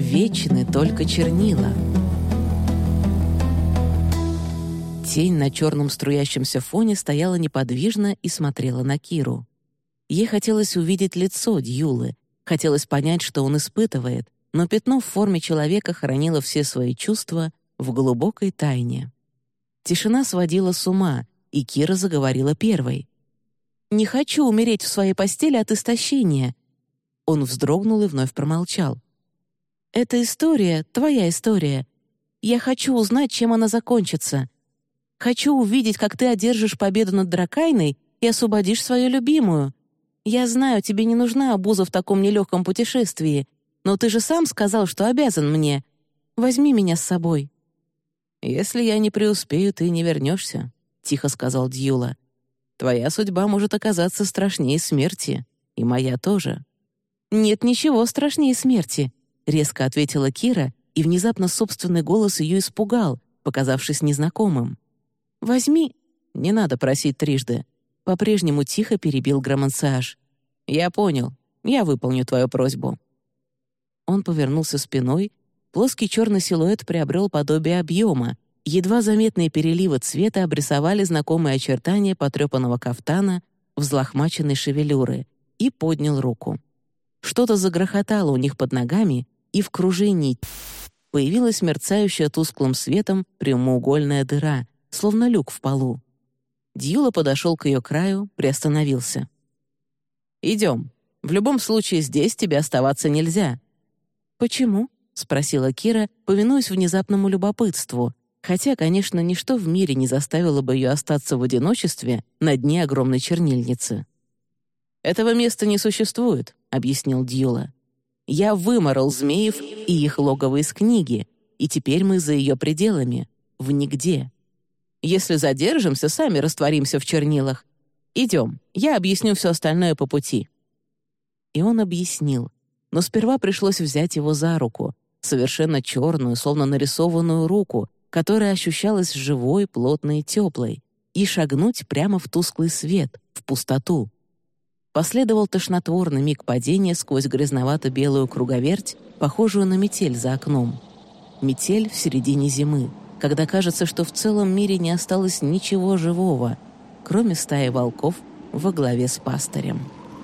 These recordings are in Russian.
Вечны только чернила. Тень на черном струящемся фоне стояла неподвижно и смотрела на Киру. Ей хотелось увидеть лицо Дьюлы, хотелось понять, что он испытывает, но пятно в форме человека хранило все свои чувства в глубокой тайне. Тишина сводила с ума, и Кира заговорила первой. «Не хочу умереть в своей постели от истощения». Он вздрогнул и вновь промолчал. «Это история, твоя история. Я хочу узнать, чем она закончится. Хочу увидеть, как ты одержишь победу над Дракайной и освободишь свою любимую. Я знаю, тебе не нужна обуза в таком нелегком путешествии, но ты же сам сказал, что обязан мне. Возьми меня с собой». «Если я не преуспею, ты не вернешься», — тихо сказал Дьюла. «Твоя судьба может оказаться страшнее смерти, и моя тоже». «Нет ничего страшнее смерти», — резко ответила Кира, и внезапно собственный голос ее испугал, показавшись незнакомым. «Возьми...» «Не надо просить трижды», — по-прежнему тихо перебил Громансиаж. «Я понял. Я выполню твою просьбу». Он повернулся спиной, плоский черный силуэт приобрел подобие объема, едва заметные переливы цвета обрисовали знакомые очертания потрепанного кафтана, взлохмаченной шевелюры, и поднял руку. Что-то загрохотало у них под ногами, и в кружении появилась мерцающая тусклым светом прямоугольная дыра, словно люк в полу. Дьюла подошел к ее краю, приостановился. «Идем. В любом случае здесь тебе оставаться нельзя». «Почему?» — спросила Кира, повинуясь внезапному любопытству, хотя, конечно, ничто в мире не заставило бы ее остаться в одиночестве на дне огромной чернильницы. «Этого места не существует», — объяснил Дьюла. «Я выморал змеев и их логово из книги, и теперь мы за ее пределами, в нигде. Если задержимся, сами растворимся в чернилах. Идем, я объясню все остальное по пути». И он объяснил, но сперва пришлось взять его за руку, совершенно черную, словно нарисованную руку, которая ощущалась живой, плотной и теплой, и шагнуть прямо в тусклый свет, в пустоту. Последовал тошнотворный миг падения сквозь грязновато-белую круговерть, похожую на метель за окном. Метель в середине зимы, когда кажется, что в целом мире не осталось ничего живого, кроме стаи волков во главе с пастырем.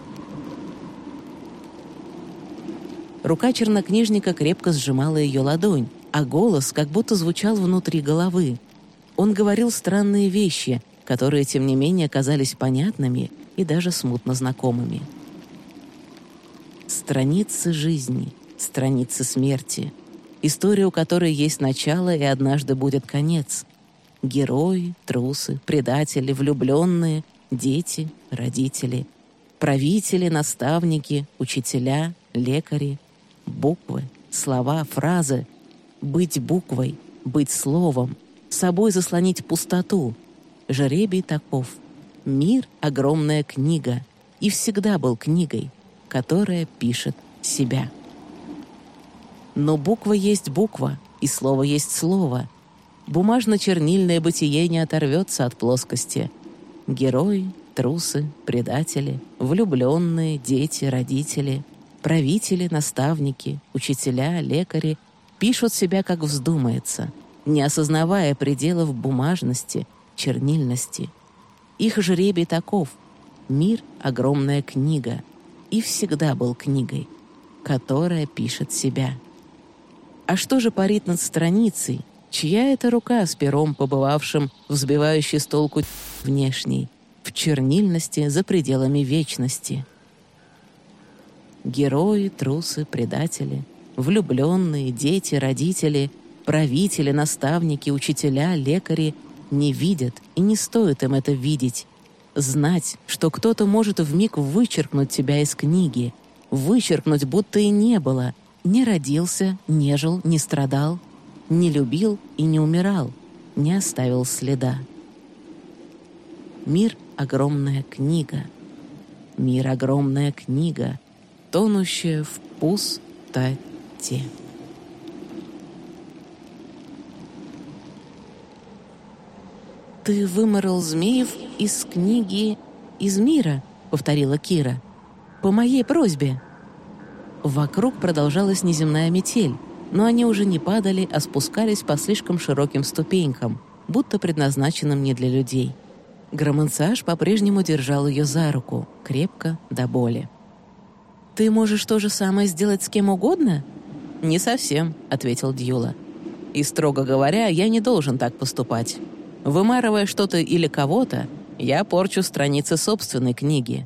Рука чернокнижника крепко сжимала ее ладонь, а голос как будто звучал внутри головы. Он говорил странные вещи, которые, тем не менее, казались понятными и даже смутно знакомыми. Страницы жизни, страницы смерти, история, у которой есть начало и однажды будет конец. Герои, трусы, предатели, влюбленные, дети, родители, правители, наставники, учителя, лекари, буквы, слова, фразы. Быть буквой, быть словом, собой заслонить пустоту. Жребий таков. Мир — огромная книга, и всегда был книгой, которая пишет себя. Но буква есть буква, и слово есть слово. Бумажно-чернильное бытие не оторвется от плоскости. Герои, трусы, предатели, влюбленные, дети, родители, правители, наставники, учителя, лекари пишут себя, как вздумается, не осознавая пределов бумажности, чернильности. Их жребий таков. Мир — огромная книга, и всегда был книгой, которая пишет себя. А что же парит над страницей? Чья это рука с пером, побывавшим в сбивающей с толку внешней, в чернильности за пределами вечности? Герои, трусы, предатели, влюбленные, дети, родители, правители, наставники, учителя, лекари не видят, и не стоит им это видеть. Знать, что кто-то может вмиг вычеркнуть тебя из книги, вычеркнуть, будто и не было, не родился, не жил, не страдал, не любил и не умирал, не оставил следа. Мир — огромная книга. Мир — огромная книга, тонущая в пустоте. «Ты выморал змеев из книги из мира», — повторила Кира. «По моей просьбе». Вокруг продолжалась неземная метель, но они уже не падали, а спускались по слишком широким ступенькам, будто предназначенным не для людей. Громансааж по-прежнему держал ее за руку, крепко, до боли. «Ты можешь то же самое сделать с кем угодно?» «Не совсем», — ответил Дьюла. «И, строго говоря, я не должен так поступать. Вымарывая что-то или кого-то, я порчу страницы собственной книги.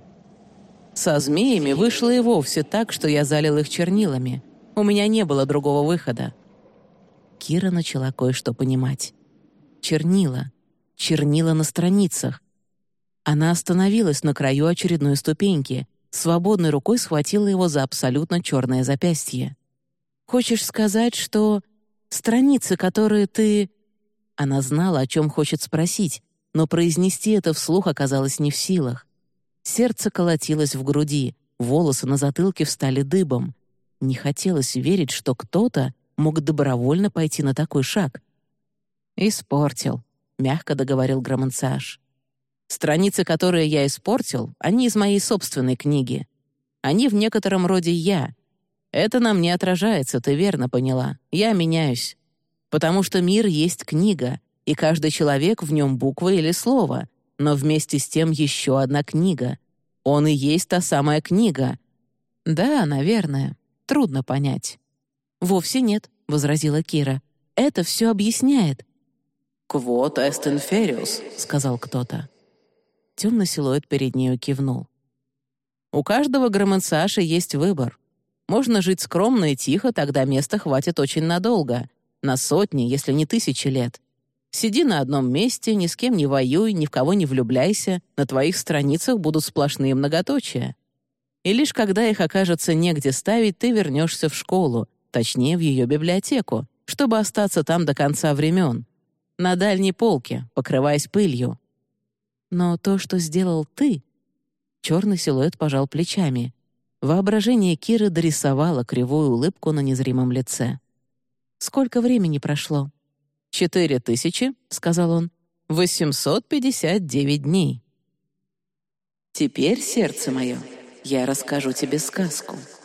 Со змеями вышло и вовсе так, что я залил их чернилами. У меня не было другого выхода». Кира начала кое-что понимать. Чернила. Чернила на страницах. Она остановилась на краю очередной ступеньки, свободной рукой схватила его за абсолютно черное запястье. «Хочешь сказать, что страницы, которые ты...» Она знала, о чем хочет спросить, но произнести это вслух оказалось не в силах. Сердце колотилось в груди, волосы на затылке встали дыбом. Не хотелось верить, что кто-то мог добровольно пойти на такой шаг. «Испортил», — мягко договорил Громансааж. «Страницы, которые я испортил, они из моей собственной книги. Они в некотором роде я. Это на мне отражается, ты верно поняла. Я меняюсь. Потому что мир есть книга, и каждый человек в нем буква или слово, но вместе с тем еще одна книга. Он и есть та самая книга». «Да, наверное. Трудно понять». «Вовсе нет», — возразила Кира. «Это все объясняет». «Quod est inferius», — сказал кто-то. Темный силуэт перед нею кивнул. «У каждого Громансааша есть выбор. Можно жить скромно и тихо, тогда места хватит очень надолго, на сотни, если не тысячи лет. Сиди на одном месте, ни с кем не воюй, ни в кого не влюбляйся, на твоих страницах будут сплошные многоточия. И лишь когда их окажется негде ставить, ты вернешься в школу, точнее, в ее библиотеку, чтобы остаться там до конца времен. На дальней полке, покрываясь пылью. Но то, что сделал ты...» Черный силуэт пожал плечами. Воображение Киры дорисовало кривую улыбку на незримом лице. «Сколько времени прошло?» 4000, — сказал он, — 859 дней. «Теперь, сердце мое, я расскажу тебе сказку».